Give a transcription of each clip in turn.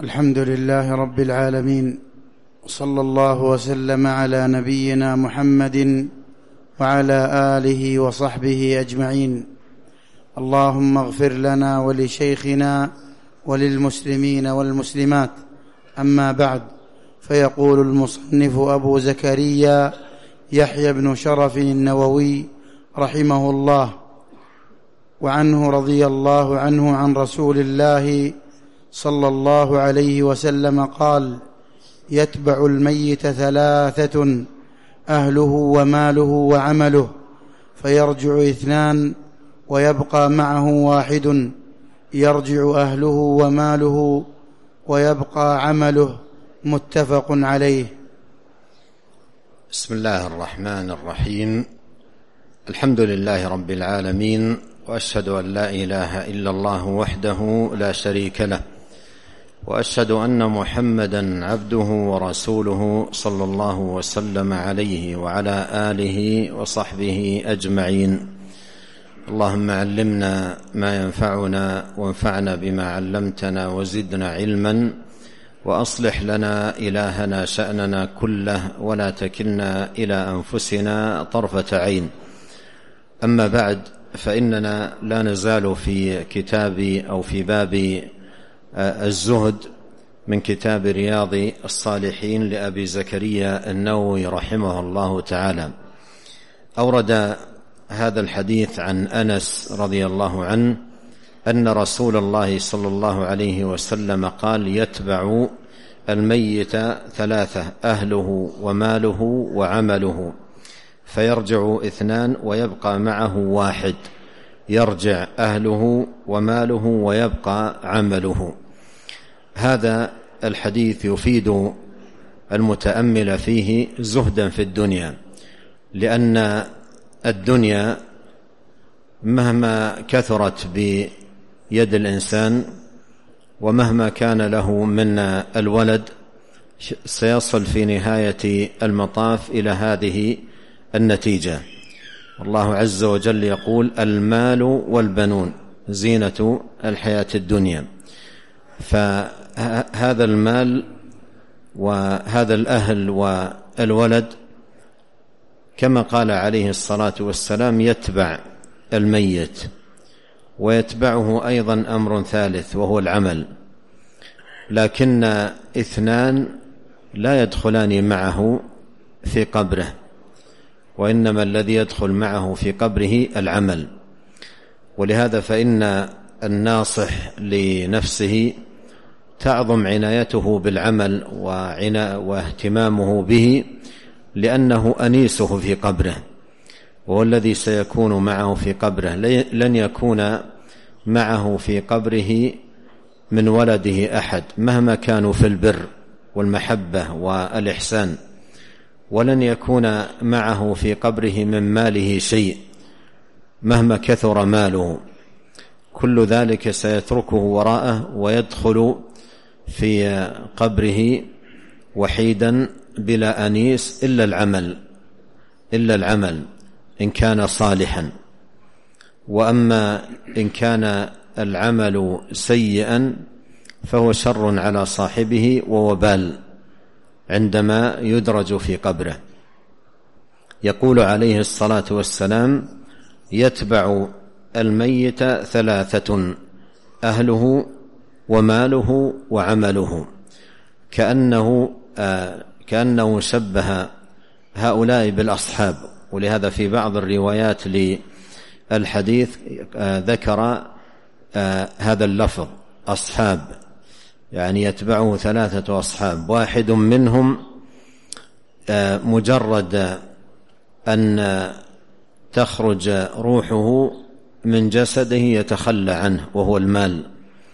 الحمد لله رب العالمين، صلى الله وسلم على نبينا محمد وعلى آله وصحبه أجمعين. اللهم اغفر لنا ولشيخنا وللمسلمين والمسلمات. أما بعد، فيقول المصنف أبو زكريا يحيى بن شرف النووي رحمه الله: وعنه رضي الله عنه عن رسول الله صلى الله عليه وسلم قال: يتبع الميت ثلاثة: أهله وماله وعمله، فيرجع اثنان ويبقى معه واحد، يرجع أهله وماله ويبقى عمله. متفق عليه. بسم الله الرحمن الرحيم. الحمد لله رب العالمين، وأشهد أن لا إله إلا الله وحده لا شريك له، وأشهد أن محمدًا عبده ورسوله صلى الله وسلم عليه وعلى آله وصحبه أجمعين. اللهم علمنا ما ينفعنا وانفعنا بما علمتنا وزدنا علما، وأصلح لنا إلهنا شأننا كله، ولا تكلنا إلى أنفسنا طرفة عين. أما بعد، فإننا لا نزال في كتاب أو في باب الزهد من كتاب رياض الصالحين لأبي زكريا النووي رحمه الله تعالى. أورد هذا الحديث عن أنس رضي الله عنه أن رسول الله صلى الله عليه وسلم قال: يتبع الميت ثلاثة: أهله وماله وعمله، فيرجع اثنان ويبقى معه واحد، يرجع أهله وماله ويبقى عمله. هذا الحديث يفيد المتأمل فيه زهدا في الدنيا، لأن الدنيا مهما كثرت بيد الإنسان ومهما كان له من الولد، سيصل في نهاية المطاف إلى هذه النتيجة. الله عز وجل يقول: المال والبنون زينة الحياة الدنيا. فهذا المال وهذا الأهل والولد كما قال عليه الصلاة والسلام يتبع الميت، ويتبعه أيضا أمر ثالث وهو العمل، لكن اثنان لا يدخلان معه في قبره، وإنما الذي يدخل معه في قبره العمل. ولهذا فإن الناصح لنفسه تعظم عنايته بالعمل واهتمامه به، لأنه أنيسه في قبره، وهو الذي سيكون معه في قبره. لن يكون معه في قبره من ولده أحد مهما كانوا في البر والمحبة والإحسان، ولن يكون معه في قبره من ماله شيء مهما كثر ماله. كل ذلك سيتركه وراءه ويدخل في قبره وحيدا بلا أنيس إلا العمل إن كان صالحا. وأما إن كان العمل سيئا فهو شر على صاحبه ووبال عندما يدرج في قبره. يقول عليه الصلاة والسلام: يتبع الميت ثلاثة: أهله وماله وعمله. كأنه شبه هؤلاء بالأصحاب. ولهذا في بعض الروايات للحديث ذكر هذا اللفظ أصحاب، يعني يتبعه ثلاثة أصحاب، واحد منهم مجرد أن تخرج روحه من جسده يتخلى عنه وهو المال،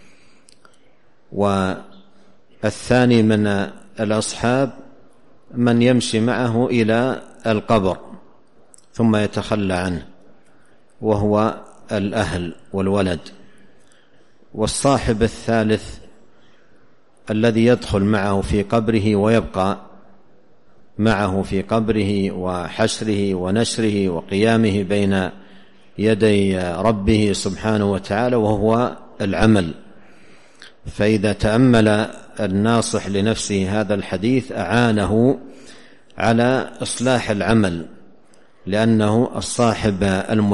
والثاني من الأصحاب من يمشي معه إلى القبر ثم يتخلى عنه وهو الأهل والولد، والصاحب الثالث الذي يدخل معه في قبره ويبقى معه في قبره وحشره ونشره وقيامه بين يدي ربه سبحانه وتعالى، وهو العمل. فإذا تأمل الناصح لنفسه هذا الحديث أعانه على إصلاح العمل، لأنه الصاحب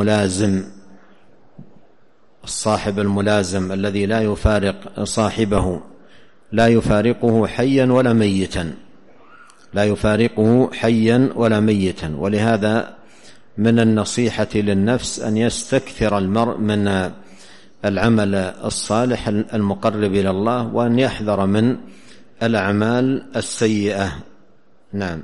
الملازم الذي لا يفارق صاحبه، لا يفارقه حيا ولا ميتا. ولهذا من النصيحة للنفس أن يستكثر المرء من العمل الصالح المقرب إلى الله، وأن يحذر من الأعمال السيئة. نعم.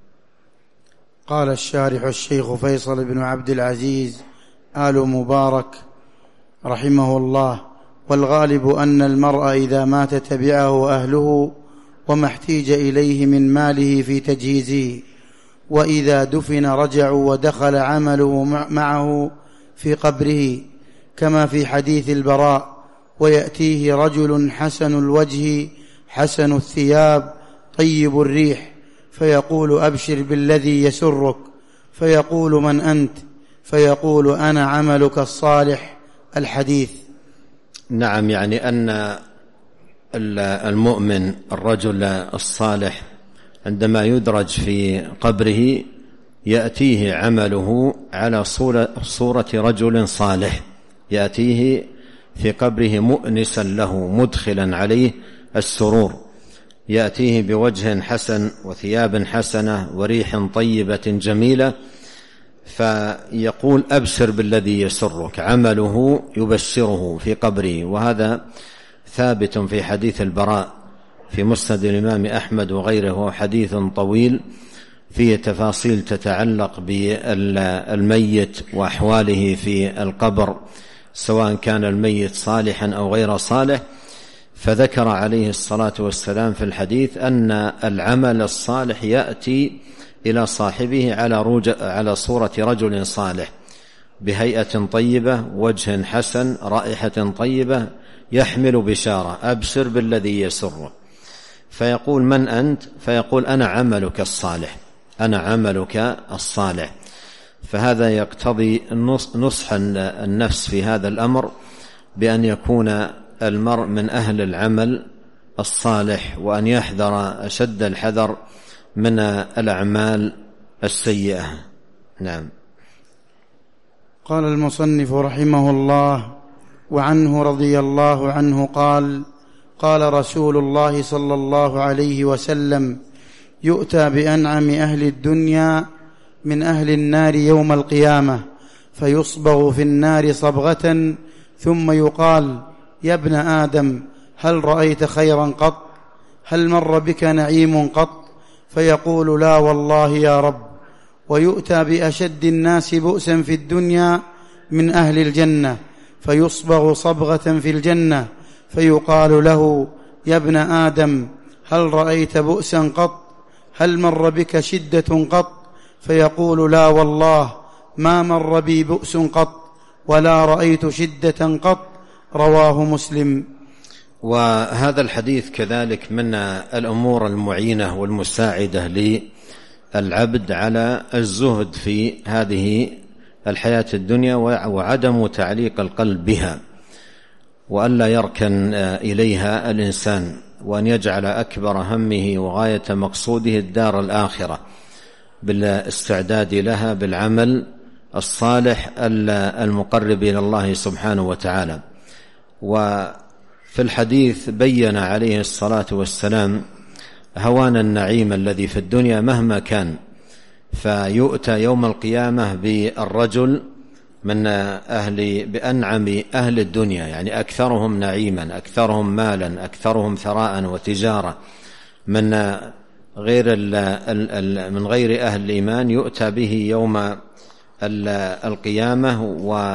قال الشارح الشيخ فيصل بن عبد العزيز آل مبارك رحمه الله: والغالب أن المرء إذا مات تبعه أهله وما احتيج إليه من ماله في تجهيزه، وإذا دفن رجعوا ودخل عمله معه في قبره، كما في حديث البراء: ويأتيه رجل حسن الوجه حسن الثياب طيب الريح فيقول: أبشر بالذي يسرك، فيقول: من أنت؟ فيقول: أنا عملك الصالح. الحديث. نعم، يعني أن المؤمن الرجل الصالح عندما يدرج في قبره يأتيه عمله على صورة رجل صالح، يأتيه في قبره مؤنسا له مدخلا عليه السرور، يأتيه بوجه حسن وثياب حسنة وريح طيبة جميلة، فيقول: أبشر بالذي يسرك. عمله يبشره في قبره، وهذا ثابت في حديث البراء في مسند الإمام أحمد وغيره، وهو حديث طويل فيه تفاصيل تتعلق بالميت وأحواله في القبر، سواء كان الميت صالحا أو غير صالح. فذكر عليه الصلاة والسلام في الحديث أن العمل الصالح يأتي إلى صاحبه على صورة رجل صالح، بهيئة طيبة، وجه حسن، رائحة طيبة، يحمل بشارة: أبشر بالذي يسره. فيقول: من أنت؟ فيقول: أنا عملك الصالح. فهذا يقتضي نصح النفس في هذا الأمر، بأن يكون المرء من أهل العمل الصالح، وأن يحذر أشد الحذر من الأعمال السيئة. نعم. قال المصنف رحمه الله: وعنه رضي الله عنه قال: قال رسول الله صلى الله عليه وسلم: يؤتى بأنعم أهل الدنيا من أهل النار يوم القيامة، فيصبغ في النار صبغة، ثم يقال: يا ابن آدم، هل رأيت خيرا قط؟ هل مر بك نعيم قط؟ فيقول: لا والله يا رب. ويؤتى بأشد الناس بؤسا في الدنيا من أهل الجنة، فيصبغ صبغة في الجنة، فيقال له: يا ابن آدم، هل رأيت بؤسا قط؟ هل مر بك شدة قط؟ فيقول: لا والله ما مر بي بؤس قط ولا رأيت شدة قط. رواه مسلم. وهذا الحديث كذلك من الأمور المعينة والمساعدة للعبد على الزهد في هذه الحياة الدنيا، وعدم تعليق القلب بها، وألا يركن إليها الإنسان، وأن يجعل أكبر همه وغاية مقصوده الدار الآخرة، بالاستعداد لها بالعمل الصالح المقرب إلى الله سبحانه وتعالى. وفي الحديث بين عليه الصلاة والسلام هوان النعيم الذي في الدنيا مهما كان، فيؤتى يوم القيامة بالرجل بأنعم أهل الدنيا، يعني أكثرهم نعيما، أكثرهم مالا، أكثرهم ثراء وتجارة، من غير أهل الإيمان، يؤتى به يوم القيامة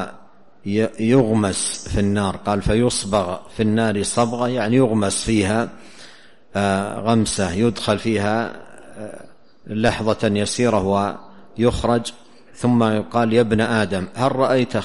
ويغمس في النار. قال: فيصبغ في النار صبغة، يعني يغمس فيها غمسة، يدخل فيها لحظة يسيرة ويخرج، ثم يقال: يا ابن آدم، هل رأيت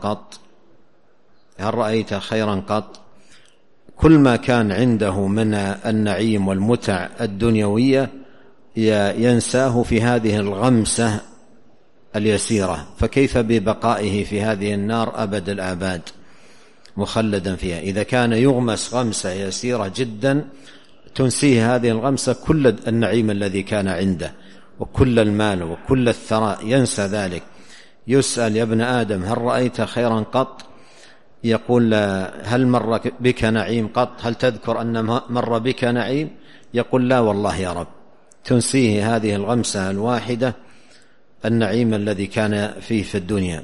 خيرا قط؟ كل ما كان عنده من النعيم والمتع الدنيوية ينساه في هذه الغمسة اليسيرة، فكيف ببقائه في هذه النار أبد الآباد مخلدا فيها؟ إذا كان يغمس غمسة يسيرة جدا تنسيه هذه الغمسة كل النعيم الذي كان عنده وكل المال وكل الثراء، ينسى ذلك. يسأل: يا ابن آدم هل رأيت خيرا قط؟ يقول: هل مر بك نعيم قط؟ هل تذكر أن مر بك نعيم؟ يقول: لا والله يا رب. تنسيه هذه الغمسة الواحدة النعيم الذي كان فيه في الدنيا.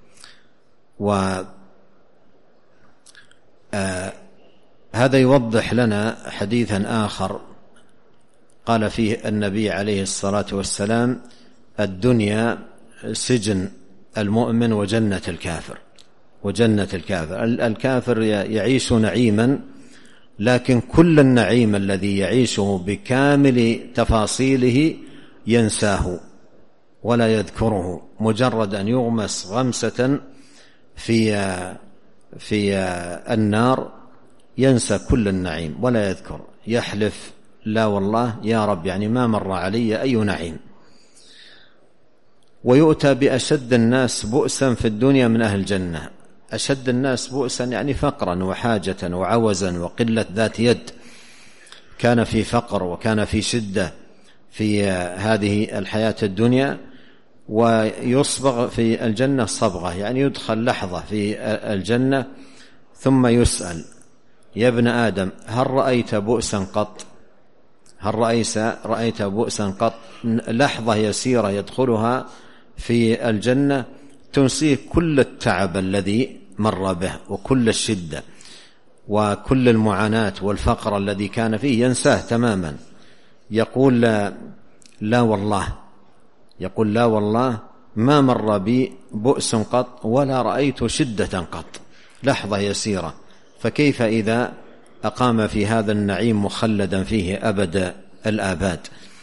هذا يوضح لنا حديثا آخر قال فيه النبي عليه الصلاة والسلام: الدنيا سجن المؤمن وجنة الكافر. وجنة الكافر، الكافر يعيش نعيما، لكن كل النعيم الذي يعيشه بكامل تفاصيله ينساه ولا يذكره. مجرد أن يغمس غمسة في النار ينسى كل النعيم ولا يذكر، يحلف: لا والله يا رب، يعني ما مر علي أي نعيم. ويؤتى بأشد الناس بؤسا في الدنيا من أهل الجنة. أشد الناس بؤسا يعني فقرا وحاجة وعوزا وقلة ذات يد، كان في فقر وكان في شدة في هذه الحياة الدنيا، ويصبغ في الجنة صبغة، يعني يدخل لحظة في الجنة ثم يسأل: يا ابن آدم هل رأيت بؤسا قط؟ هل رأيت بؤسا قط؟ لحظة يسيرة يدخلها في الجنة تنسيه كل التعب الذي مر به وكل الشدة وكل المعاناة والفقر الذي كان فيه، ينساه تماما. يقول: لا والله، يقول: لا والله ما مر بي بؤس قط ولا رأيت شدة قط. لحظة يسيرة، فكيف إذا أقام في هذا النعيم مخلدا فيه أبد الآباد؟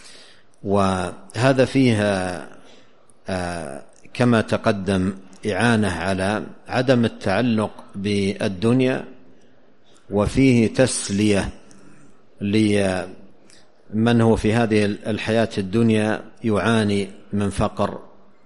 وهذا فيها كما تقدم إعانة على عدم التعلق بالدنيا، وفيه تسلية لمن هو في هذه الحياة الدنيا يعاني من فقر،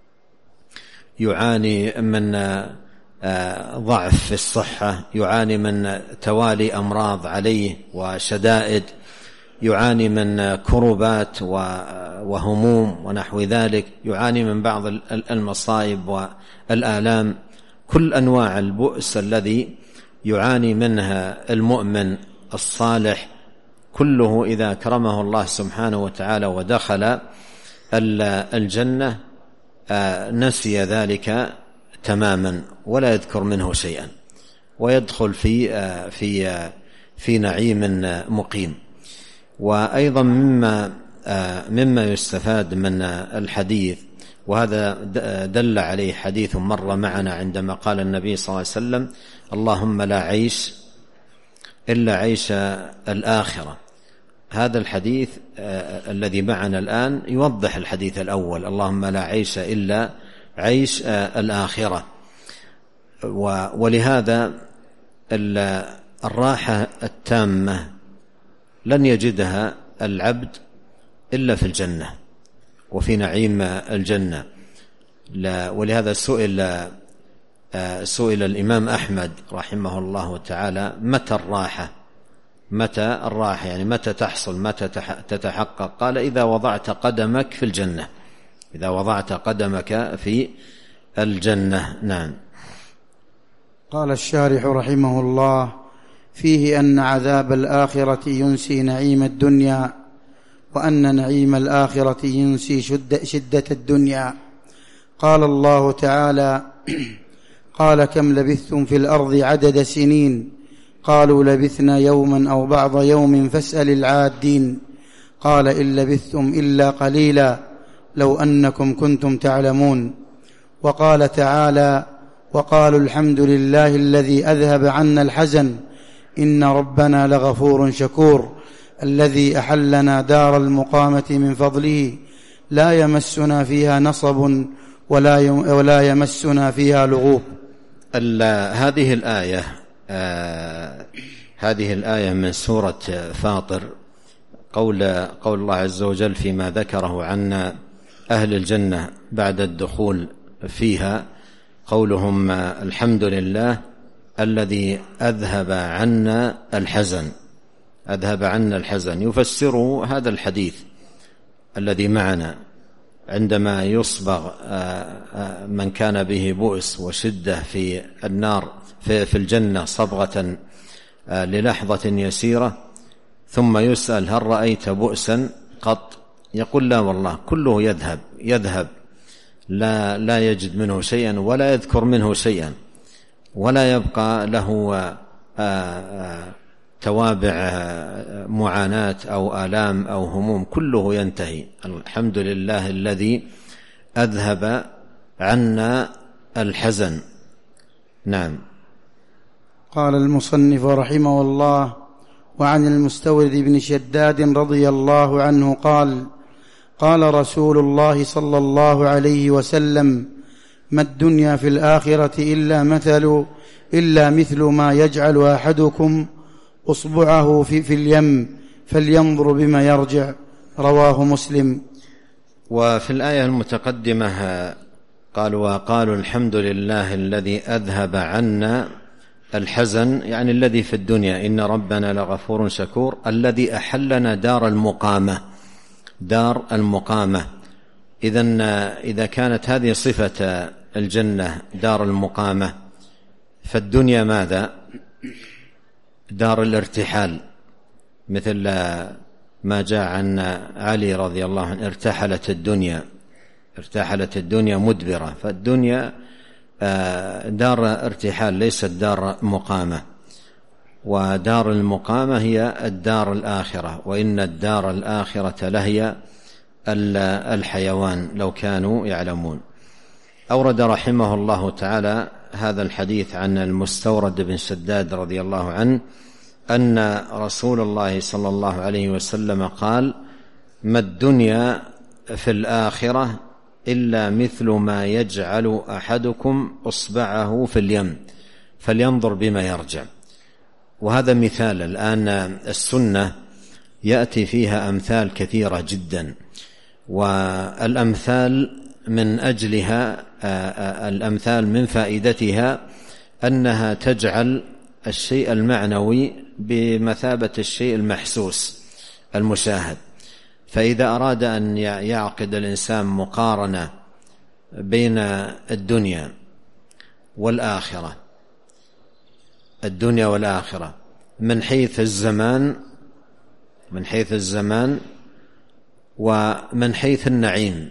يعاني من ضعف في الصحة، يعاني من توالي أمراض عليه وشدائد، يعاني من كربات وهموم ونحو ذلك، يعاني من بعض المصائب والآلام. كل أنواع البؤس الذي يعاني منها المؤمن الصالح كله إذا أكرمه الله سبحانه وتعالى ودخل الجنة نسي ذلك تماما ولا يذكر منه شيئا، ويدخل في نعيم مقيم. وأيضا مما يستفاد من الحديث، وهذا دل عليه حديث مر معنا عندما قال النبي صلى الله عليه وسلم: اللهم لا عيش إلا عيش الآخرة. هذا الحديث الذي معنا الآن يوضح الحديث الأول: اللهم لا عيش إلا عيش الآخرة. ولهذا الراحة التامة لن يجدها العبد إلا في الجنة وفي نعيم الجنة. ولهذا سئل الإمام أحمد رحمه الله تعالى: متى الراحة يعني متى تحصل، متى تتحقق؟ قال: إذا وضعت قدمك في الجنة، إذا وضعت قدمك في الجنة. نعم. قال الشارح رحمه الله: فيه أن عذاب الآخرة ينسي نعيم الدنيا، وأن نعيم الآخرة ينسي شدة الدنيا. قال الله تعالى: قال كم لبثتم في الأرض عدد سنين؟ قالوا لبثنا يوما أو بعض يوم فاسأل العادين. قال إن لبثتم إلا قليلا لو أنكم كنتم تعلمون. وقال تعالى: وقالوا الحمد لله الذي أذهب عنا الحزن إن ربنا لغفور شكور الذي أحلنا دار المقامة من فضله لا يمسنا فيها نصب ولا يمسنا فيها لغوب. هذه الآية من سورة فاطر، قول الله عز وجل فيما ذكره عن أهل الجنة بعد الدخول فيها، قولهم: الحمد لله الذي أذهب عنا الحزن. أذهب عنا الحزن، يفسره هذا الحديث الذي معنا عندما يصبغ من كان به بؤس وشدة في النار في الجنة صبغة للحظة يسيرة، ثم يسأل هل رأيت بؤسا قط؟ يقول لا والله، كله يذهب لا يجد منه شيئا ولا يذكر منه شيئا، ولا يبقى له توابع معاناة أو آلام أو هموم، كله ينتهي. الحمد لله الذي أذهب عنا الحزن. نعم. قال المصنف رحمه الله: وعن المستورد بن شداد رضي الله عنه قال: قال رسول الله صلى الله عليه وسلم: ما الدنيا في الآخرة إلا مثل ما يجعل أحدكم أصبعه في اليم فلينظر بما يرجع. رواه مسلم. وفي الآية المتقدمة وقالوا الحمد لله الذي أذهب عنا الحزن، يعني الذي في الدنيا، إن ربنا لغفور شكور، الذي أحلنا دار المقامة. إذا كانت هذه صفة الجنة دار المقامة، فالدنيا ماذا؟ دار الارتحال، مثل ما جاء عن علي رضي الله عنه: ارتحلت الدنيا مدبرة. فالدنيا دار ارتحال ليست دار مقامة، ودار المقامة هي الدار الآخرة، وإن الدار الآخرة لهي الحيوان لو كانوا يعلمون. أورد رحمه الله تعالى هذا الحديث عن المستورد بن شداد رضي الله عنه أن رسول الله صلى الله عليه وسلم قال: ما الدنيا في الآخرة إلا مثل ما يجعل أحدكم إصبعه في اليم فلينظر بما يرجع. وهذا مثال. الآن السنة يأتي فيها أمثال كثيرة جدا، والأمثال من أجلها الأمثال من فائدتها أنها تجعل الشيء المعنوي بمثابة الشيء المحسوس المشاهد. فإذا أراد أن يعقد الإنسان مقارنة بين الدنيا والآخرة من حيث الزمان ومن حيث النعيم،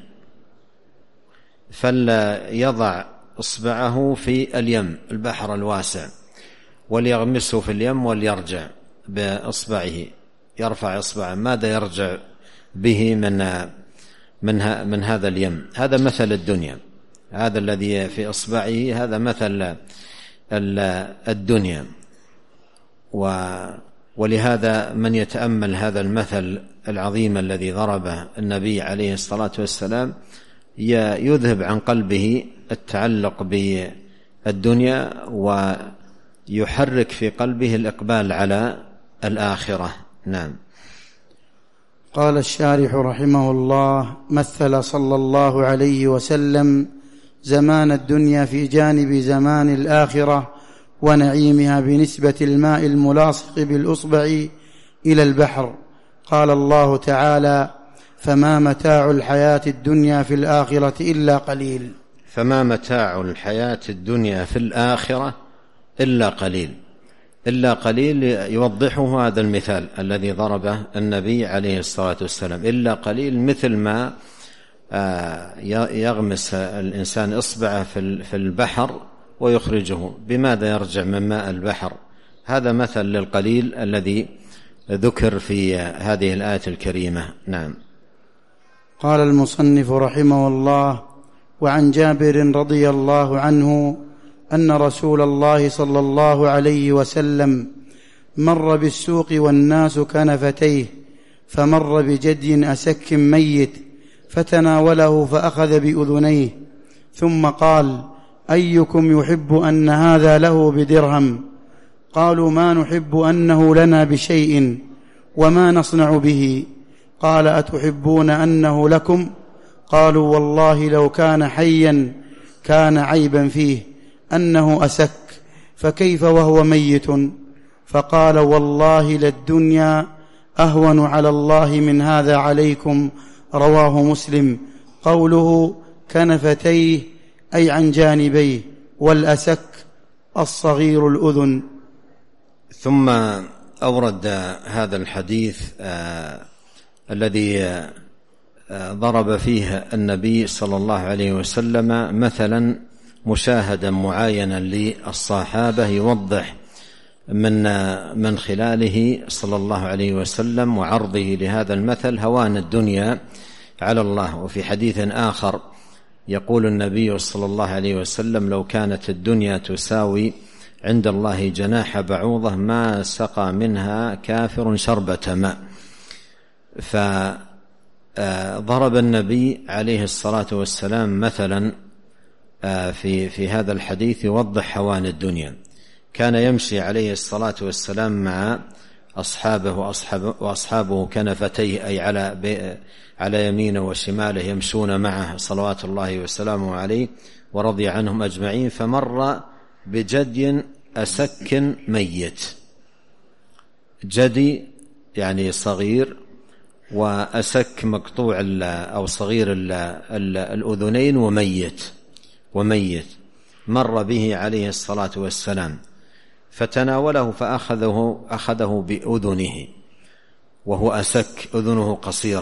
فليضع إصبعه في اليم البحر الواسع وليغمسه في اليم وليرجع بإصبعه، يرفع إصبعه، ماذا يرجع به من هذا اليم؟ هذا مثل الدنيا، هذا الذي في إصبعه هذا مثل الدنيا. ولهذا من يتأمل هذا المثل العظيم الذي ضربه النبي عليه الصلاة والسلام يذهب عن قلبه التعلق بالدنيا ويحرك في قلبه الإقبال على الآخرة. نعم. قال الشارح رحمه الله: مثل صلى الله عليه وسلم زمان الدنيا في جانب زمان الآخرة ونعيمها بنسبة الماء الملاصق بالأصبع إلى البحر. قال الله تعالى: فما متاع الحياة الدنيا في الآخرة إلا قليل. فما متاع الحياة الدنيا في الآخرة إلا قليل يوضحه هذا المثال الذي ضربه النبي عليه الصلاة والسلام. إلا قليل مثل ما يغمس الإنسان إصبعه في البحر ويخرجه، بماذا يرجع من ماء البحر؟ هذا مثل للقليل الذي ذكر في هذه الآية الكريمة. نعم. قال المصنف رحمه الله: وعن جابر رضي الله عنه أن رسول الله صلى الله عليه وسلم مر بالسوق والناس كنفتيه، فمر بجدي أسك ميت فتناوله فأخذ بأذنيه، ثم قال: أيكم يحب أن هذا له بدرهم؟ قالوا: ما نحب أنه لنا بشيء، وما نصنع به؟ قال: أتحبون أنه لكم؟ قالوا: والله لو كان حيا كان عيبا فيه أنه أسك، فكيف وهو ميت؟ فقال: والله للدنيا أهون على الله من هذا عليكم. رواه مسلم. قوله كنفتيه أي عن جانبيه، والأسك الصغير الأذن. ثم أورد هذا الحديث الذي ضرب فيه النبي صلى الله عليه وسلم مثلا مشاهدا معاينا للصحابة، يوضح من خلاله صلى الله عليه وسلم وعرضه لهذا المثل هوان الدنيا على الله. وفي حديث آخر يقول النبي صلى الله عليه وسلم: لو كانت الدنيا تساوي عند الله جناح بعوضة ما سقى منها كافر شربة ماء. فضرب النبي عليه الصلاة والسلام مثلا في هذا الحديث يوضح هوان الدنيا. كان يمشي عليه الصلاة والسلام مع أصحابه وأصحابه كنفتيه، أي على يمينه وشماله، يمشون معه صلوات الله وسلامه عليه ورضي عنهم أجمعين. فمر بجدي أسك ميت. جدي يعني صغير، وأسك مقطوع أو صغير الأذنين وميت. مر به عليه الصلاة والسلام فتناوله فأخذه بأذنه، وهو أسك، أذنه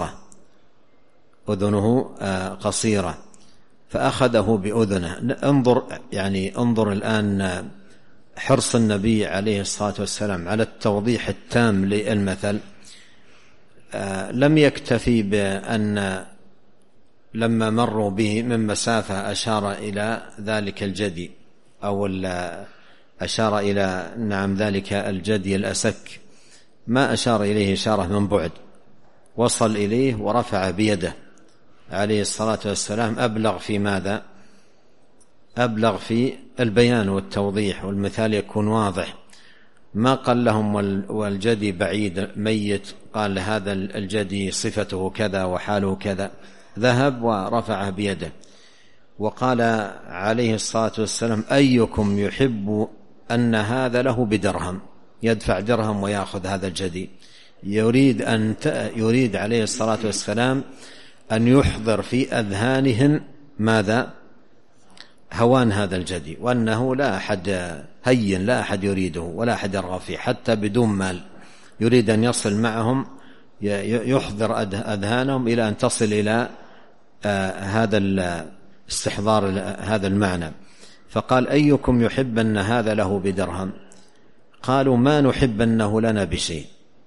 قصيرة، فأخذه بأذنه. انظر الآن حرص النبي عليه الصلاة والسلام على التوضيح التام للمثل. لم يكتفي بأن لما مروا به من مسافة أشار إلى ذلك الجدي، أو أشار إلى ذلك الجدي الأسك، ما أشار إليه إشارة من بعد، وصل إليه ورفع بيده عليه الصلاة والسلام. أبلغ في ماذا؟ أبلغ في البيان والتوضيح، والمثال يكون واضح. ما قال لهم والجدي بعيد ميت، قال هذا الجدي صفته كذا وحاله كذا، ذهب ورفعه بيده. وقال عليه الصلاة والسلام: أيكم يحب أن هذا له بدرهم، يدفع درهم ويأخذ هذا الجدي. يريد عليه الصلاة والسلام أن يحضر في أذهانهم ماذا؟ هوان هذا الجدي، وأنه لا أحد هين، لا أحد يريده ولا أحد يرغب فيه حتى بدون مال. يريد أن يصل معهم، يحضر أذهانهم إلى أن تصل إلى هذا استحضار هذا المعنى. فقال: أيكم يحب أن هذا له بدرهم؟ قالوا: ما نحب أنه لنا بشيء،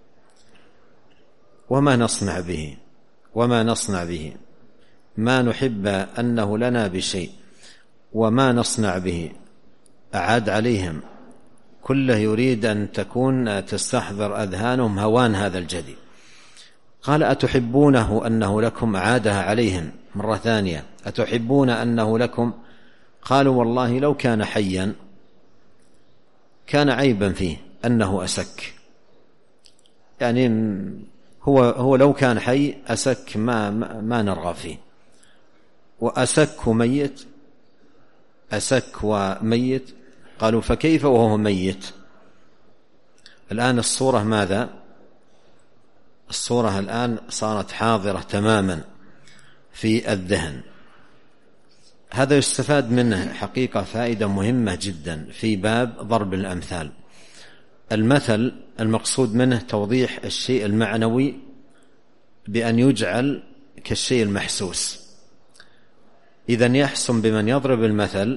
وما نصنع به، ما نحب أنه لنا بشيء وما نصنع به. أعاد عليهم، كله يريد أن تستحضر أذهانهم هوان هذا الجدي. قال: أتحبونه أنه لكم؟ أعادها عليهم مرة ثانية: أتحبون أنه لكم؟ قالوا: والله لو كان حيا كان عيبا فيه أنه أسك. يعني هو لو كان حي أسك ما نرغب فيه، وأسك وميت. قالوا: فكيف وهو ميت؟ الآن الصورة ماذا؟ الصورة الآن صارت حاضرة تماما في الذهن. هذا يستفاد منه حقيقة فائدة مهمة جدا في باب ضرب الأمثال. المثل المقصود منه توضيح الشيء المعنوي بأن يجعل كالشيء المحسوس. إذن يحسن بمن يضرب المثل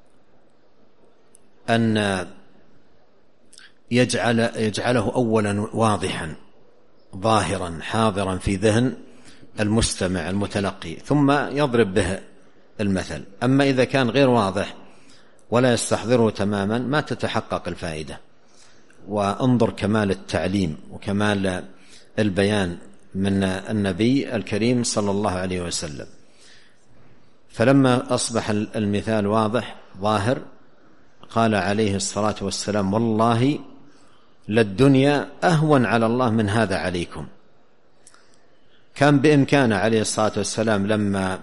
أن يجعله أولا واضحا ظاهرا حاضرا في ذهن المستمع المتلقي، ثم يضرب به المثل. أما إذا كان غير واضح ولا يستحضره تماما ما تتحقق الفائدة. وانظر كمال التعليم وكمال البيان من النبي الكريم صلى الله عليه وسلم. فلما أصبح المثال واضح ظاهر قال عليه الصلاة والسلام: والله للدنيا أهون على الله من هذا عليكم. كان بإمكانه عليه الصلاة والسلام لما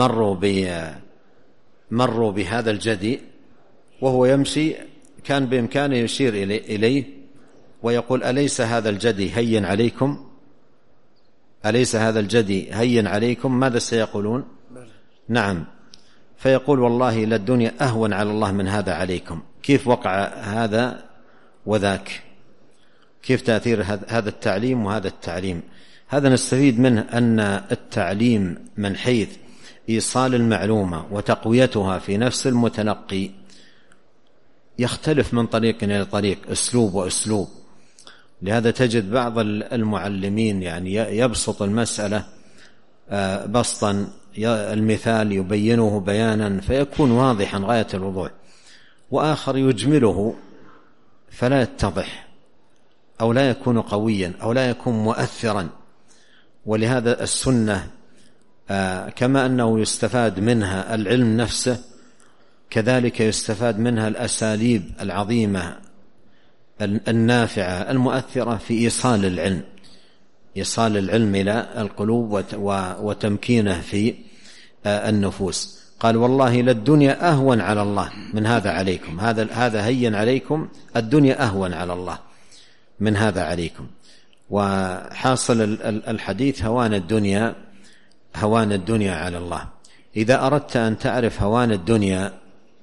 مروا بهذا الجدي وهو يمشي، كان بإمكانه يشير إليه ويقول أليس هذا الجدي هين عليكم؟ أليس هذا الجدي هين عليكم؟ ماذا سيقولون؟ نعم. فيقول والله للدنيا أهون على الله من هذا عليكم. كيف وقع هذا وذاك؟ كيف تأثير هذا التعليم وهذا التعليم؟ هذا نستفيد منه أن التعليم من حيث إيصال المعلومة وتقويتها في نفس المتلقي يختلف من طريق إلى طريق، أسلوب وأسلوب. لهذا تجد بعض المعلمين يعني يبسط المسألة بسطا، المثال يبينه بيانا فيكون واضحا غاية الوضوح، وآخر يجمله فلا يتضح أو لا يكون قويا أو لا يكون مؤثرا. ولهذا السنة كما أنه يستفاد منها العلم نفسه، كذلك يستفاد منها الأساليب العظيمة النافعة المؤثرة في إيصال العلم، إيصال العلم إلى القلوب وتمكينه في النفوس. قال والله للدنيا أهون على الله من هذا عليكم، هذا هين عليكم، الدنيا أهون على الله من هذا عليكم. وحاصل الحديث هوان الدنيا على الله. إذا أردت أن تعرف هوان الدنيا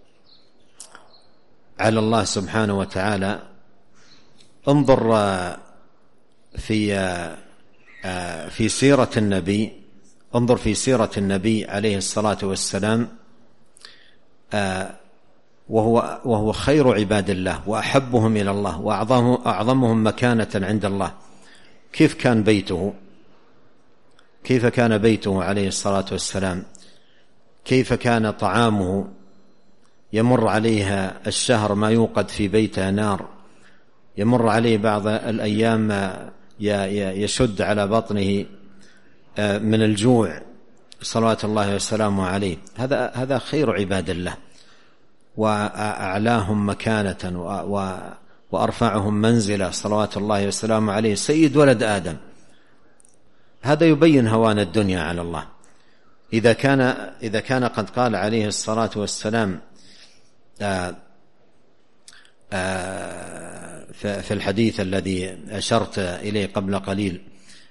على الله سبحانه وتعالى انظر في سيرة النبي، انظر في سيرة النبي عليه الصلاة والسلام، وهو خير عباد الله وأحبهم إلى الله وأعظمهم مكانة عند الله. كيف كان بيته؟ كيف كان بيته عليه الصلاة والسلام؟ كيف كان طعامه؟ يمر عليها الشهر ما يوقد في بيته نار، يمر عليه بعض الأيام يشد على بطنه من الجوع صلوات الله وسلامه عليه. هذا خير عباد الله وأعلاهم مكانة وأرفعهم منزلة صلوات الله وسلامه عليه، سيد ولد آدم. هذا يبين هوان الدنيا على الله. إذا كان قد قال عليه الصلاة والسلام في الحديث الذي أشرت إليه قبل قليل،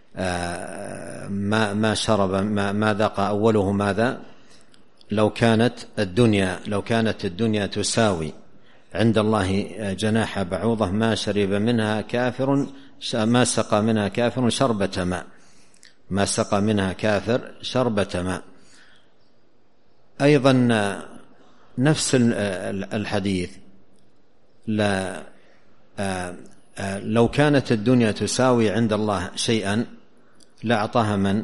ما شرب ما ذاق أوله ماذا؟ لو كانت الدنيا تساوي عند الله جناح بعوضة ما شرب منها كافر، ما سقى منها كافر شربة ماء، ما سقى منها كافر شربة ماء. أيضا نفس الحديث، لو كانت الدنيا تساوي عند الله شيئا لأعطاها من؟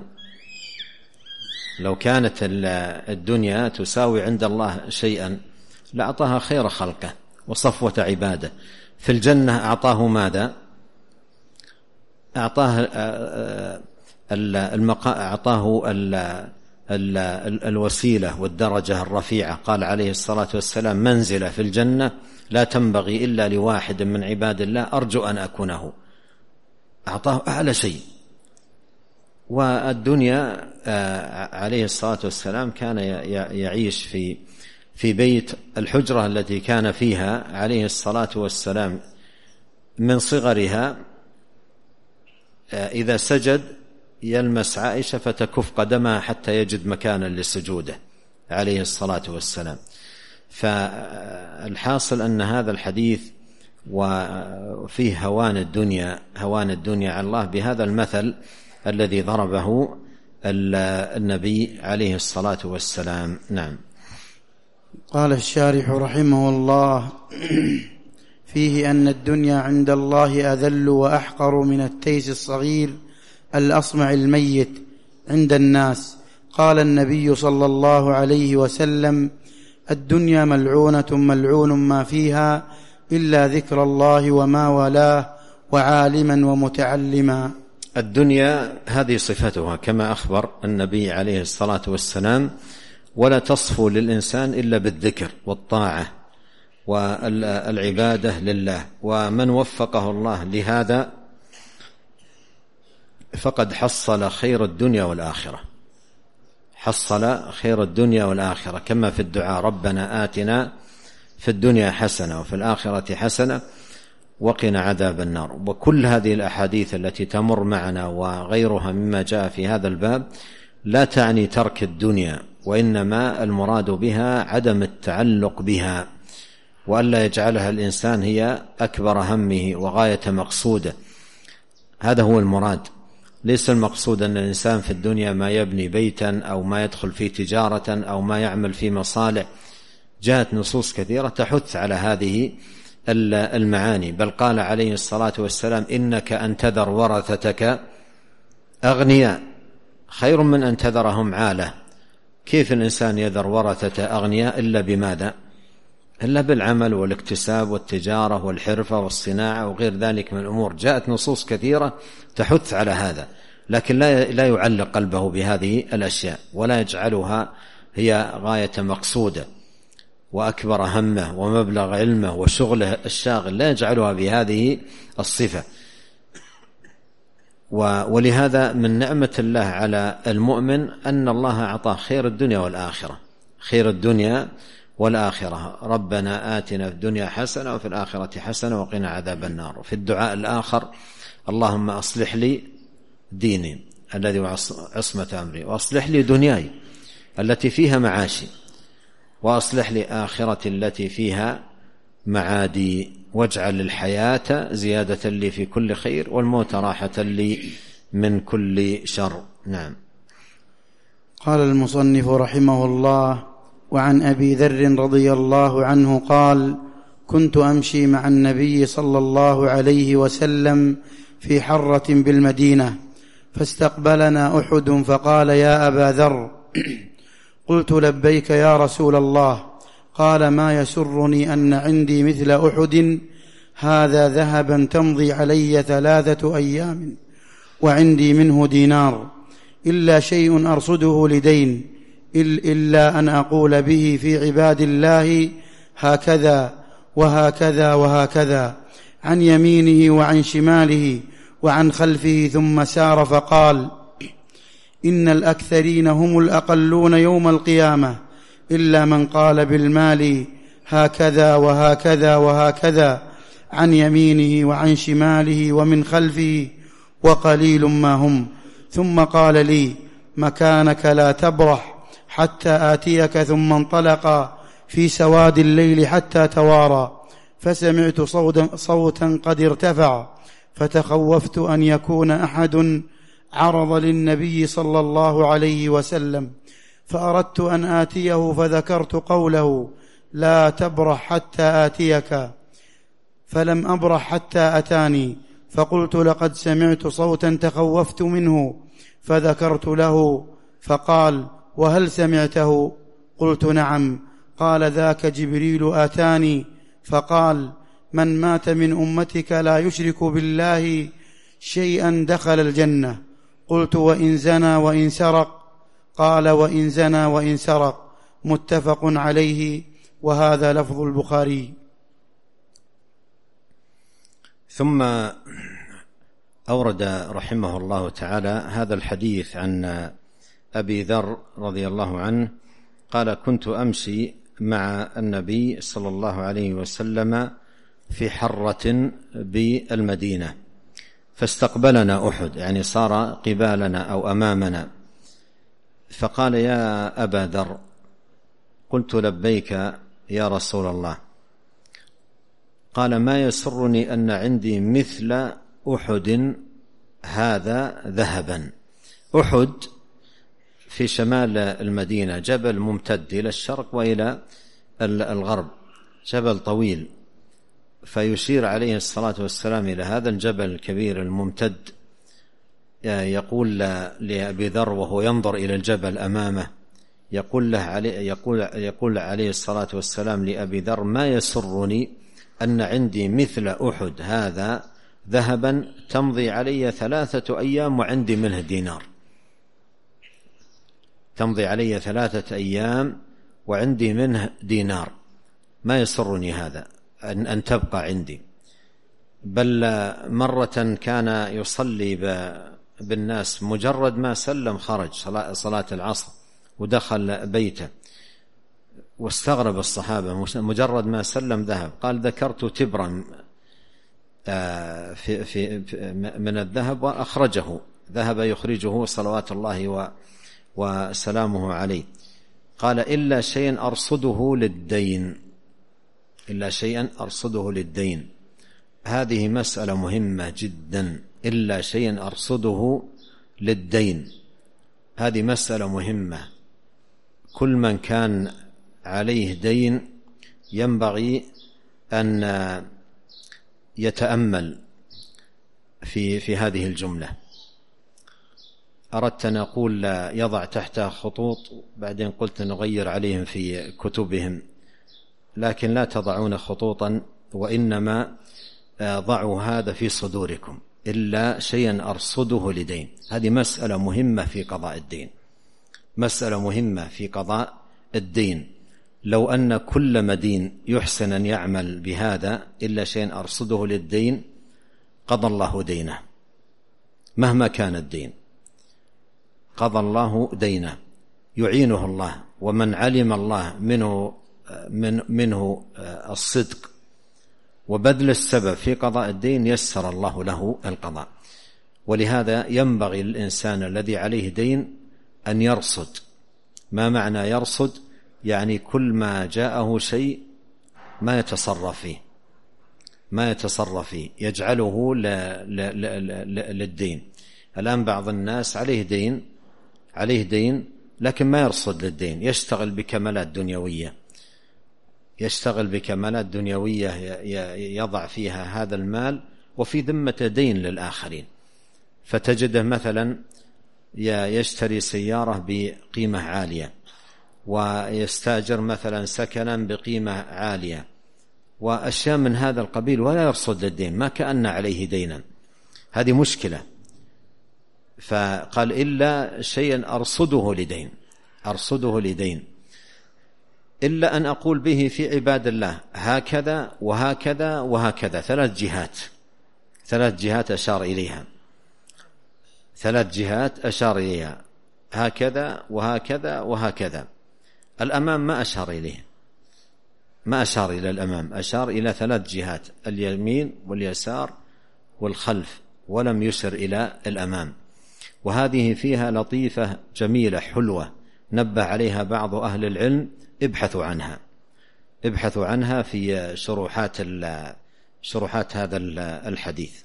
لو كانت الدنيا تساوي عند الله شيئا لأعطاها خير خلقه وصفوة عباده. في الجنة أعطاه ماذا؟ أعطاه الوسيلة والدرجة الرفيعة. قال عليه الصلاة والسلام منزلة في الجنة لا تنبغي إلا لواحد من عباد الله أرجو أن أكونه. أعطاه أعلى شيء. والدنيا عليه الصلاة والسلام كان يعيش في بيت الحجرة التي كان فيها عليه الصلاة والسلام من صغرها، إذا سجد يلمس عائشة فتكف قدمها حتى يجد مكانا لسجوده عليه الصلاة والسلام. فالحاصل أن هذا الحديث وفيه هوان الدنيا على الله بهذا المثل الذي ضربه النبي عليه الصلاة والسلام. نعم. قال الشارح رحمه الله: فيه أن الدنيا عند الله أذل وأحقر من التيس الصغير الأصمع الميت عند الناس. قال النبي صلى الله عليه وسلم: الدنيا ملعونة ملعون ما فيها إلا ذكر الله وما والاه وعالما ومتعلما. الدنيا هذه صفتها كما أخبر النبي عليه الصلاة والسلام، ولا تصفو للإنسان إلا بالذكر والطاعة والعبادة لله. ومن وفقه الله لهذا فقد حصل خير الدنيا والآخرة، حصل خير الدنيا والآخرة، كما في الدعاء: ربنا آتنا في الدنيا حسنة وفي الآخرة حسنة وقنا عذاب النار. وكل هذه الأحاديث التي تمر معنا وغيرها مما جاء في هذا الباب لا تعني ترك الدنيا، وإنما المراد بها عدم التعلق بها، وألا يجعلها الإنسان هي أكبر همه وغاية مقصوده. هذا هو المراد. ليس المقصود أن الإنسان في الدنيا ما يبني بيتا أو ما يدخل في تجارة أو ما يعمل في مصالح. جاءت نصوص كثيرة تحث على هذه المعاني، بل قال عليه الصلاة والسلام: إنك أن تذر ورثتك أغنياء خير من أن تذرهم عالة. كيف الإنسان يذر ورثة أغنياء إلا بماذا؟ إلا بالعمل والاكتساب والتجارة والحرفة والصناعة وغير ذلك من الأمور. جاءت نصوص كثيرة تحث على هذا، لكن لا يعلق قلبه بهذه الأشياء ولا يجعلها هي غاية مقصودة وأكبر همه ومبلغ علمه وشغله الشاغل، لا يجعلها بهذه الصفة. ولهذا من نعمة الله على المؤمن أن الله أعطاه خير الدنيا والآخرة، خير الدنيا والآخرة. ربنا آتنا في الدنيا حسنة وفي الآخرة حسنة وقنا عذاب النار. وفي الدعاء الآخر: اللهم أصلح لي ديني الذي هو عصمة أمري، وأصلح لي دنياي التي فيها معاشي، وأصلح لي آخرتي التي فيها معادي، واجعل الحياة زيادة لي في كل خير والموت راحة لي من كل شر. نعم. قال المصنف رحمه الله: وعن أبي ذر رضي الله عنه قال: كنت أمشي مع النبي صلى الله عليه وسلم في حرة بالمدينة، فاستقبلنا أحد فقال: يا أبا ذر. قلت: لبيك يا رسول الله. قال: ما يسرني أن عندي مثل أحد هذا ذهبا تمضي علي 3 أيام وعندي منه دينار، إلا شيء أرصده لدين، إلا أن أقول به في عباد الله هكذا وهكذا وهكذا، عن يمينه وعن شماله وعن خلفه. ثم سار فقال: إن الأكثرين هم الأقلون يوم القيامة، إلا من قال بالمال هكذا وهكذا وهكذا، عن يمينه وعن شماله ومن خلفه، وقليل ما هم. ثم قال لي: مكانك لا تبرح حتى آتيك. ثم انطلق في سواد الليل حتى توارى، فسمعت صوتا قد ارتفع، فتخوفت أن يكون أحد عرض للنبي صلى الله عليه وسلم، فأردت أن آتيه، فذكرت قوله: لا تبرح حتى آتيك، فلم أبرح حتى أتاني، فقلت: لقد سمعت صوتا تخوفت منه، فذكرت له، فقال: وهل سمعته؟ قلت: نعم. قال: ذاك جبريل آتاني فقال: من مات من أمتك لا يشرك بالله شيئا دخل الجنة. قلت: وإن زنى وإن سرق؟ قال: وإن زنى وإن سرق. متفق عليه، وهذا لفظ البخاري. ثم أورد رحمه الله تعالى هذا الحديث عن أبي ذر رضي الله عنه قال: كنت أمشي مع النبي صلى الله عليه وسلم في حرة بالمدينة، فاستقبلنا أحد، يعني صار قبالنا أو أمامنا، فقال: يا أبا ذر. قلت: لبيك يا رسول الله. قال: ما يسرني أن عندي مثل أحد هذا ذهبا. أحد في شمال المدينة، جبل ممتد إلى الشرق وإلى الغرب، جبل طويل، فيشير عليه الصلاة والسلام إلى هذا الجبل الكبير الممتد، يقول لأبي ذر وهو ينظر إلى الجبل أمامه، يقول عليه الصلاة والسلام لأبي ذر: ما يسرني أن عندي مثل أحد هذا ذهبا تمضي علي 3 أيام وعندي منه دينار. تمضي علي 3 أيام وعندي منه دينار. ما يسرني هذا أن تبقى عندي. بل مرة كان يصلي بالناس، مجرد ما سلم خرج صلاة العصر ودخل بيته، واستغرب الصحابة، مجرد ما سلم ذهب. قال: ذكرت تبرا من الذهب وأخرجه، ذهب يخرجه صلوات الله وسلامه عليه. قال إلا شيئا أرصده للدين، إلا شيئا أرصده للدين. هذه مسألة مهمة جدا، إلا شيئا أرصده للدين، هذه مسألة مهمة. كل من كان عليه دين ينبغي أن يتأمل في هذه الجملة. أردت أن أقول يضع تحتها خطوط، بعدين قلت نغير عليهم في كتبهم، لكن لا تضعون خطوطا، وإنما ضعوا هذا في صدوركم، إلا شيئا أرصده لدين. هذه مسألة مهمة في قضاء الدين، مسألة مهمة في قضاء الدين. لو أن كل مدين يحسن أن يعمل بهذا، إلا شيئا أرصده للدين، قضى الله دينه مهما كان الدين، قضى الله دينه، يعينه الله. ومن علم الله منه الصدق وبذل السبب في قضاء الدين، يسر الله له القضاء. ولهذا ينبغي للإنسان الذي عليه دين أن يرصد. ما معنى يرصد؟ يعني كل ما جاءه شيء ما يتصرف فيه، ما يتصرف فيه، يجعله للدين. الآن بعض الناس عليه دين لكن ما يرصد للدين، يشتغل بكمالات دنيوية، يشتغل بكمالات دنيوية يضع فيها هذا المال وفي ذمة دين للآخرين. فتجده مثلا يشتري سيارة بقيمة عالية، ويستاجر مثلا سكنا بقيمة عالية، وأشياء من هذا القبيل، ولا يرصد للدين، ما كأن عليه دينا. هذه مشكلة. فقال إلا شيئا أرصده لدين، أرصده لدين، إلا أن أقول به في عباد الله هكذا وهكذا وهكذا. ثلاث جهات أشار إليها، ثلاث جهات أشار إليها، هكذا وهكذا وهكذا. الأمام ما أشار إليه، ما أشار إلى الأمام، أشار إلى ثلاث جهات، اليمين واليسار والخلف، ولم يشر إلى الأمام. وهذه فيها لطيفة جميلة حلوة نبه عليها بعض أهل العلم، ابحثوا عنها في شروحات هذا الحديث.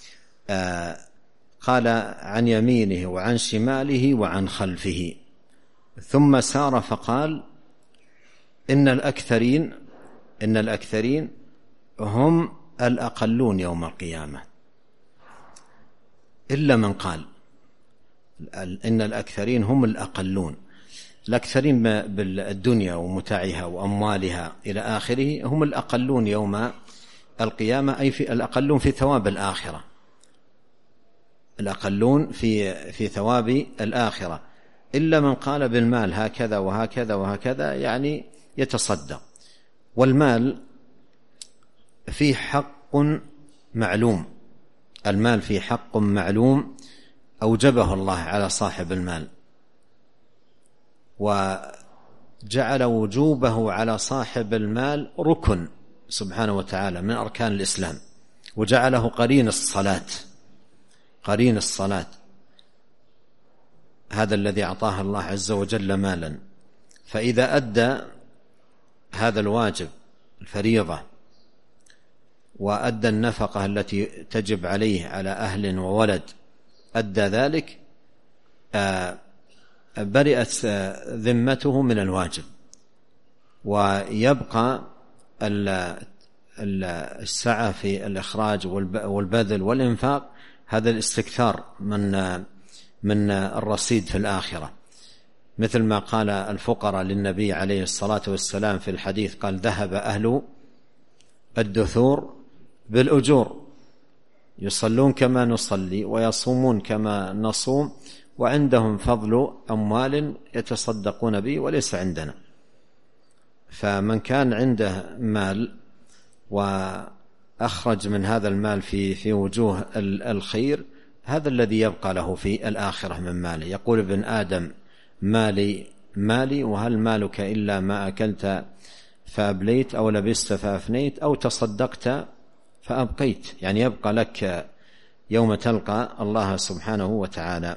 قال عن يمينه وعن شماله وعن خلفه، ثم سار فقال إن الأكثرين هم الأقلون يوم القيامة، إلا من قال إن الأكثرين هم الأقلون. الأكثرين بالدنيا ومتاعها وأموالها إلى آخره هم الأقلون يوم القيامة، أي في الأقلون في ثواب الآخرة، الأقلون في ثواب الآخرة. إلا من قال بالمال هكذا وهكذا وهكذا، يعني يتصدق. والمال فيه حق معلوم، المال فيه حق معلوم أوجبه الله على صاحب المال، وجعل وجوبه على صاحب المال ركن سبحانه وتعالى من أركان الإسلام، وجعله قرين الصلاة. هذا الذي أعطاه الله عز وجل مالا، فإذا أدى هذا الواجب الفريضة وأدى النفقة التي تجب عليه على أهل وولد، أدى ذلك، برئت ذمته من الواجب، ويبقى السعة في الإخراج والبذل والإنفاق، هذا الاستكثار من الرصيد في الآخرة. مثل ما قال الفقراء للنبي عليه الصلاة والسلام في الحديث، قال ذهب أهل الدثور بالأجور، يصلون كما نصلي ويصومون كما نصوم، وعندهم فضل أموال يتصدقون به وليس عندنا. فمن كان عنده مال وأخرج من هذا المال في وجوه الخير، هذا الذي يبقى له في الآخرة من ماله. يقول ابن آدم مالي وهل مالك إلا ما أكلت فأبليت أو لبست فأفنيت أو تصدقت فأبقيت، يعني يبقى لك يوم تلقى الله سبحانه وتعالى.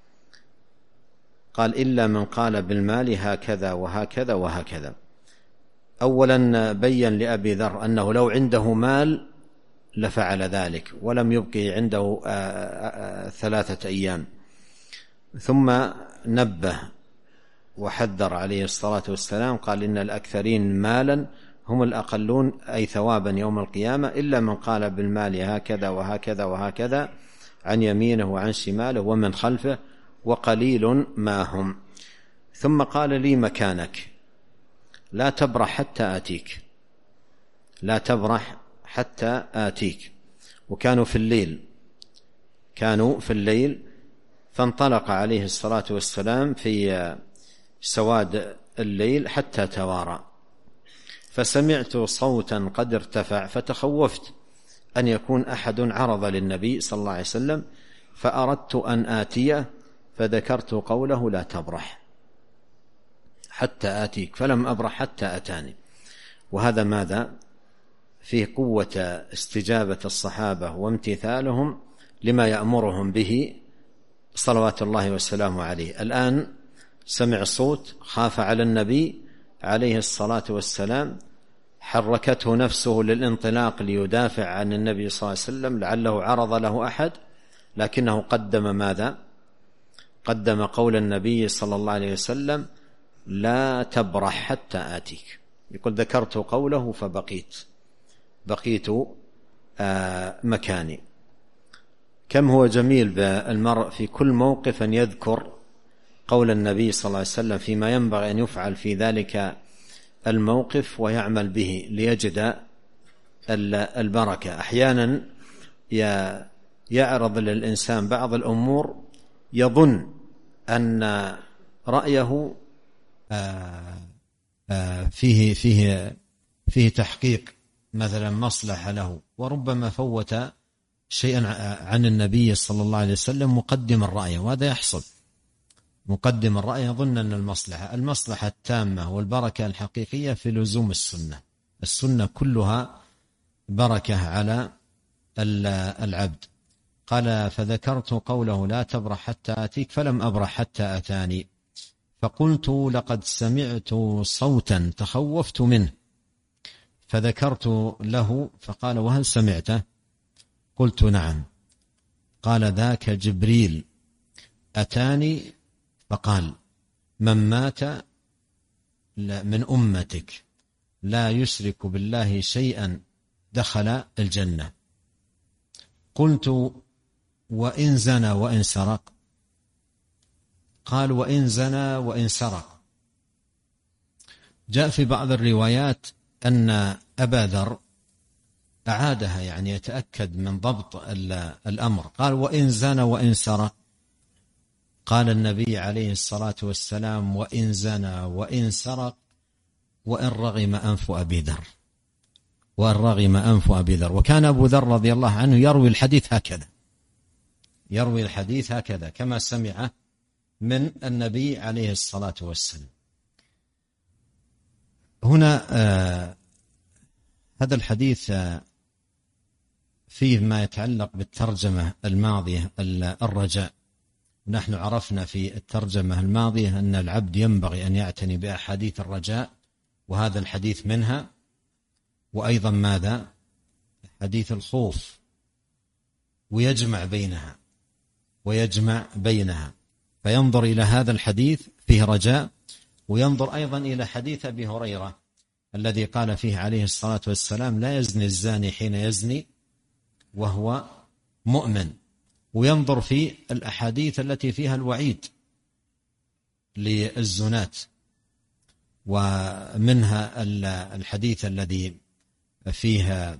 قال إلا من قال بالمال هكذا وهكذا وهكذا. أولا بين لأبي ذر أنه لو عنده مال لفعل ذلك ولم يبقي عنده 3 أيام. ثم نبه وحذر عليه الصلاة والسلام، قال إن الأكثرين مالا هم الأقلون أي ثوابا يوم القيامة، إلا من قال بالمال هكذا وهكذا وهكذا عن يمينه وعن شماله ومن خلفه وقليل ما هم. ثم قال لي مكانك لا تبرح حتى آتيك، لا تبرح حتى آتيك. وكانوا في الليل فانطلق عليه الصلاة والسلام في سواد الليل حتى توارى، فسمعت صوتا قد ارتفع فتخوفت أن يكون أحد عرض للنبي صلى الله عليه وسلم، فأردت أن آتيه فذكرت قوله لا تبرح حتى آتيك، فلم أبرح حتى أتاني. وهذا ماذا؟ فيه قوة استجابة الصحابة وامتثالهم لما يأمرهم به صلوات الله والسلام عليه. الآن سمع صوت، خاف على النبي عليه الصلاة والسلام، حركته نفسه للانطلاق ليدافع عن النبي صلى الله عليه وسلم لعله عرض له أحد، لكنه قدم ماذا؟ قدم قول النبي صلى الله عليه وسلم لا تبرح حتى آتيك. يقول ذكرت قوله فبقيت مكاني. كم هو جميل بالمرء في كل موقف أن يذكر قول النبي صلى الله عليه وسلم فيما ينبغي أن يفعل في ذلك الموقف ويعمل به ليجد البركة. أحيانا يعرض للإنسان بعض الأمور يظن أن رأيه فيه تحقيق مثلا مصلحة له، وربما فوت شيئا عن النبي صلى الله عليه وسلم مقدم الرأي، وهذا يحصل. مقدم الرأي يظن أن المصلحة التامة والبركة الحقيقية في لزوم السنة كلها بركة على العبد. قال فذكرت قوله لا تبرح حتى آتيك فلم أبرح حتى أتاني، فقلت لقد سمعت صوتا تخوفت منه، فذكرت له فقال وهل سمعته؟ قلت نعم. قال ذاك جبريل أتاني فقال من مات من أمتك لا يشرك بالله شيئا دخل الجنة. قلت وإن زنى وإن سرق؟ قال وإن زنى وإن سرق. جاء في بعض الروايات أن أبا ذر أعادها، يعني يتأكد من ضبط الأمر. قال وإن زنى وإن سرق؟ قال النبي عليه الصلاة والسلام وإن زنى وإن سرق وإن رغم أنف أبي ذر، وإن رغم أنف أبي ذر. وكان أبو ذر رضي الله عنه يروي الحديث هكذا كما سمعه من النبي عليه الصلاة والسلام. هنا هذا الحديث فيه ما يتعلق بالترجمة الماضية الرجاء. نحن عرفنا في الترجمة الماضية أن العبد ينبغي أن يعتني بأحاديث الرجاء، وهذا الحديث منها، وأيضا ماذا؟ حديث الخوف، ويجمع بينها فينظر إلى هذا الحديث فيه رجاء، وينظر أيضا إلى حديث أبي هريرة الذي قال فيه عليه الصلاة والسلام لا يزني الزاني حين يزني وهو مؤمن، وينظر في الأحاديث التي فيها الوعيد للزنات، ومنها الحديث الذي فيها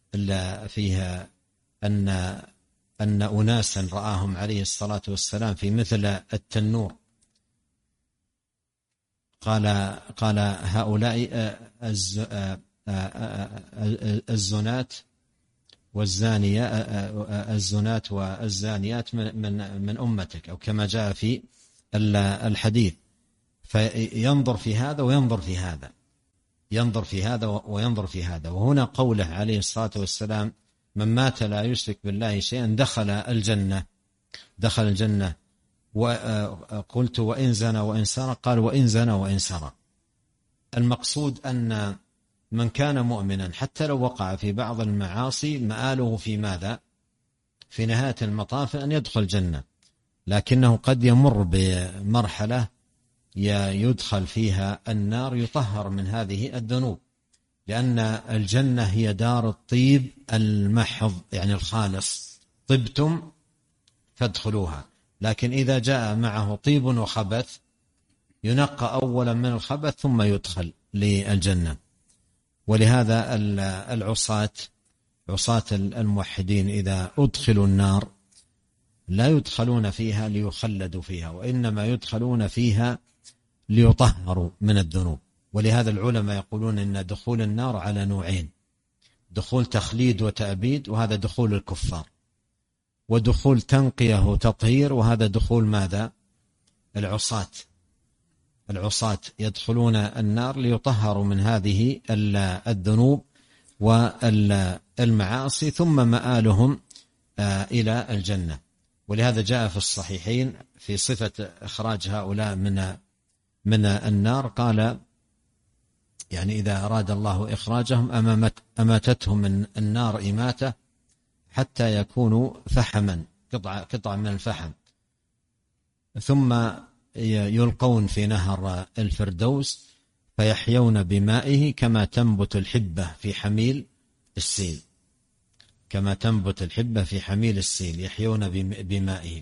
أن أناسا رآهم عليه الصلاة والسلام في مثل التنور، قال هؤلاء الزنات والزانيات من أمتك، أو كما جاء في الحديث. فينظر في هذا وينظر في هذا، وهنا قوله عليه الصلاة والسلام من مات لا يشرك بالله شيئا دخل الجنة. وقلت وإن زنى وإن سرق، قال وإن زنى وإن سرق. المقصود أن من كان مؤمنا حتى لو وقع في بعض المعاصي مآله في ماذا؟ في نهاية المطاف أن يدخل الجنة، لكنه قد يمر بمرحلة يدخل فيها النار يطهر من هذه الذنوب، لأن الجنة هي دار الطيب المحض، يعني الخالص، طبتم فادخلوها. لكن إذا جاء معه طيب وخبث ينقى أولا من الخبث ثم يدخل للجنة. ولهذا عصاة الموحدين إذا أدخلوا النار لا يدخلون فيها ليخلدوا فيها، وإنما يدخلون فيها ليطهروا من الذنوب. ولهذا العلماء يقولون إن دخول النار على نوعين: دخول تخليد وتأبيد، وهذا دخول الكفار، ودخول تنقية وتطهير، وهذا دخول ماذا؟ العصاة يدخلون النار ليطهروا من هذه الذنوب والمعاصي، ثم مآلهم إلى الجنة. ولهذا جاء في الصحيحين في صفة إخراج هؤلاء من النار، قال يعني إذا أراد الله إخراجهم أماتتهم من النار إماتة حتى يكونوا فحما، قطع من الفحم، ثم يلقون في نهر الفردوس فيحيون بمائه كما تنبت الحبة في حميل السيل، يحيون بمائه.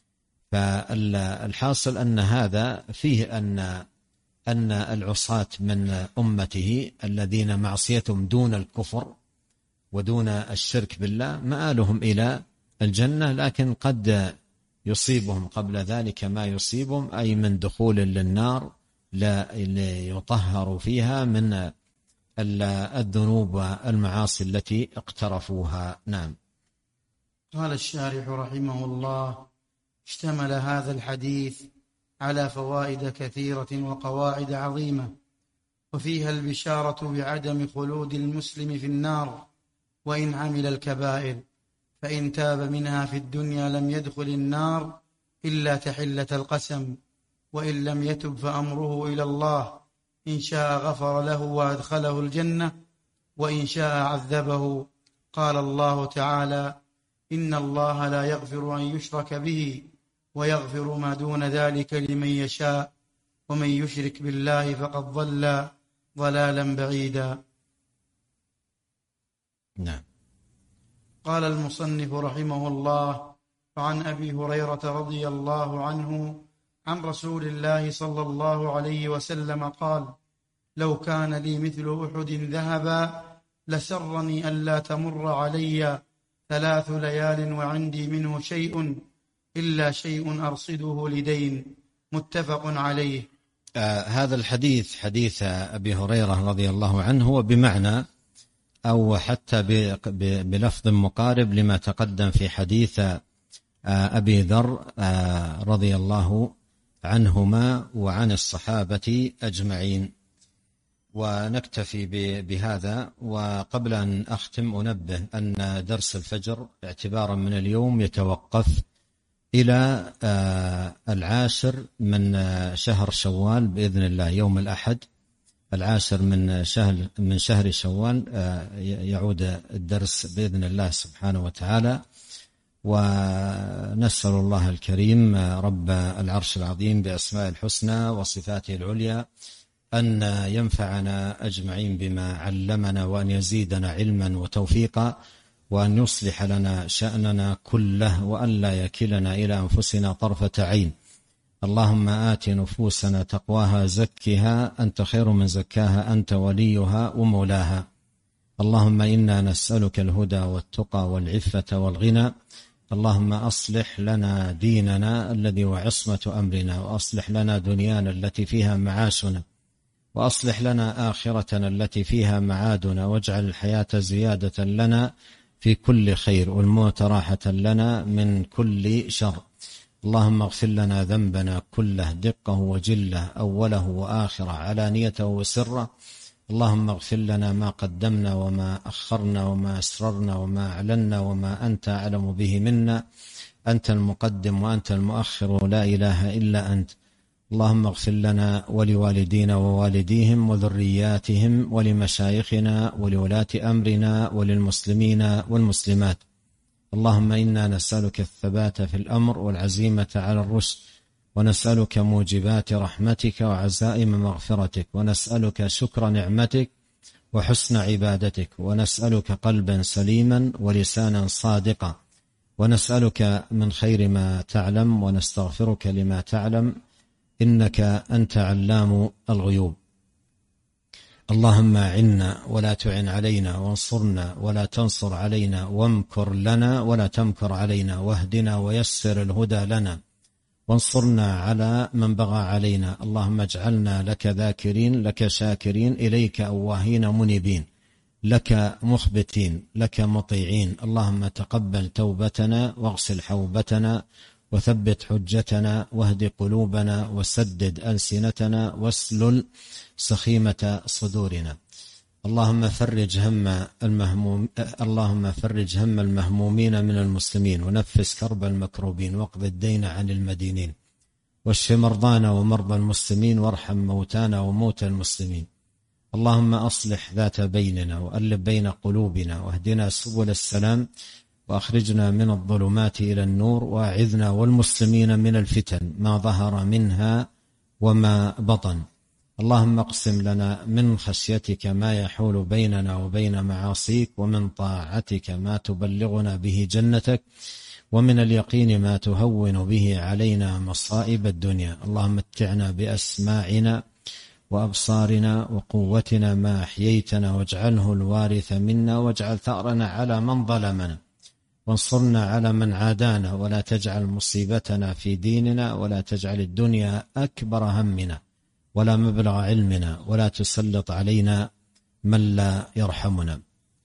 فالحاصل أن هذا فيه أن العصاة من أمته الذين معصيتهم دون الكفر ودون الشرك بالله مآلهم إلى الجنة، لكن قد يصيبهم قبل ذلك ما يصيبهم، أي من دخول للنار ليطهروا فيها من الذنوب والمعاصي التي اقترفوها. نعم. قال الشارح رحمه الله: اشتمل هذا الحديث على فوائد كثيرة وقواعد عظيمة، وفيها البشارة بعدم خلود المسلم في النار وإن عمل الكبائر، فإن تاب منها في الدنيا لم يدخل النار إلا تحلة القسم، وإن لم يتب فأمره إلى الله، إن شاء غفر له وأدخله الجنة، وإن شاء عذبه. قال الله تعالى: إن الله لا يغفر أن يشرك به ويغفر ما دون ذلك لمن يشاء، ومن يشرك بالله فقد ضل ضلالا بعيدا. نعم. قال المصنف رحمه الله: وعن أبي هريرة رضي الله عنه عن رسول الله صلى الله عليه وسلم قال: لو كان لي مثل أحد ذهبا لسرني ألا تمر علي 3 ليال وعندي منه شيء إلا شيء أرصده لدين. متفق عليه. هذا الحديث حديث أبي هريرة رضي الله عنه، وبمعنى أو حتى بلفظ مقارب لما تقدم في حديث أبي ذر رضي الله عنهما وعن الصحابة أجمعين. ونكتفي بهذا. وقبل أن أختم أنبه أن درس الفجر اعتبارا من اليوم يتوقف إلى 10 من شهر شوال بإذن الله، يوم الأحد 10 من شهر شوال يعود الدرس بإذن الله سبحانه وتعالى. ونسأل الله الكريم رب العرش العظيم بأسماء الحسنى وصفاته العليا أن ينفعنا أجمعين بما علمنا، وأن يزيدنا علما وتوفيقا، وأن يصلح لنا شأننا كله، وأن لا يكلنا إلى أنفسنا طرفة عين. اللهم آت نفوسنا تقواها زكها أنت خير من زكاها أنت وليها ومولاها. اللهم إنا نسألك الهدى والتقى والعفة والغنى. اللهم أصلح لنا ديننا الذي هو عصمة أمرنا، وأصلح لنا دنيانا التي فيها معاشنا، وأصلح لنا آخرتنا التي فيها معادنا، واجعل الحياة زيادة لنا في كل خير، والموت راحة لنا من كل شر. اللهم اغفر لنا ذنبنا كله، دقه وجله، أوله وآخره، علانيته وسره، اللهم اغفر لنا ما قدمنا وما أخرنا وما أسررنا وما أعلنا وما أنت أعلم به منا، أنت المقدم وأنت المؤخر، لا إله إلا أنت. اللهم اغفر لنا ولوالدينا ووالديهم وذرياتهم ولمشايخنا ولولاة أمرنا وللمسلمين والمسلمات. اللهم إنا نسألك الثبات في الأمر والعزيمة على الرشد، ونسألك موجبات رحمتك وعزائم مغفرتك، ونسألك شكر نعمتك وحسن عبادتك، ونسألك قلبا سليما ولسانا صادقا، ونسألك من خير ما تعلم ونستغفرك لما تعلم، إنك أنت علام الغيوب. اللهم أعنا ولا تعن علينا، وانصرنا ولا تنصر علينا، وامكر لنا ولا تمكر علينا، واهدنا ويسر الهدى لنا، وانصرنا على من بغى علينا. اللهم اجعلنا لك ذاكرين، لك شاكرين، إليك أواهين منيبين، لك مخبتين، لك مطيعين. اللهم تقبل توبتنا واغسل حوبتنا وثبت حجتنا واهد قلوبنا وسدد ألسنتنا واسلل سخيمة صدورنا. اللهم فرج هم المهمومين من المسلمين، ونفس كرب المكروبين، واقض الدين عن المدينين، واشف مرضانا ومرضى المسلمين، وارحم موتانا وموتى المسلمين. اللهم أصلح ذات بيننا وألف بين قلوبنا، واهدنا سبل السلام، وأخرجنا من الظلمات إلى النور، وأعذنا والمسلمين من الفتن ما ظهر منها وما بطن. اللهم اقسم لنا من خشيتك ما يحول بيننا وبين معاصيك، ومن طاعتك ما تبلغنا به جنتك، ومن اليقين ما تهون به علينا مصائب الدنيا. اللهم متعنا بأسماعنا وأبصارنا وقوتنا ما أحييتنا، واجعله الوارث منا، واجعل ثأرنا على من ظلمنا، وانصرنا على من عادانا، ولا تجعل مصيبتنا في ديننا، ولا تجعل الدنيا أكبر همنا ولا مبلغ علمنا، ولا تسلط علينا من لا يرحمنا.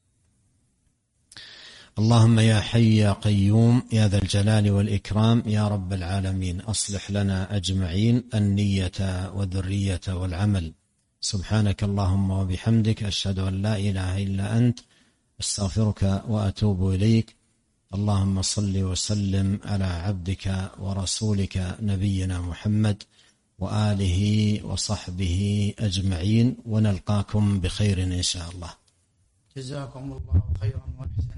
اللهم يا حي يا قيوم يا ذا الجلال والإكرام يا رب العالمين، أصلح لنا أجمعين النية والذرية والعمل. سبحانك اللهم وبحمدك، أشهد أن لا إله إلا أنت، أستغفرك وأتوب إليك. اللهم صل وسلم على عبدك ورسولك نبينا محمد وآله وصحبه أجمعين، ونلقاكم بخير إن شاء الله. جزاكم الله خيرا.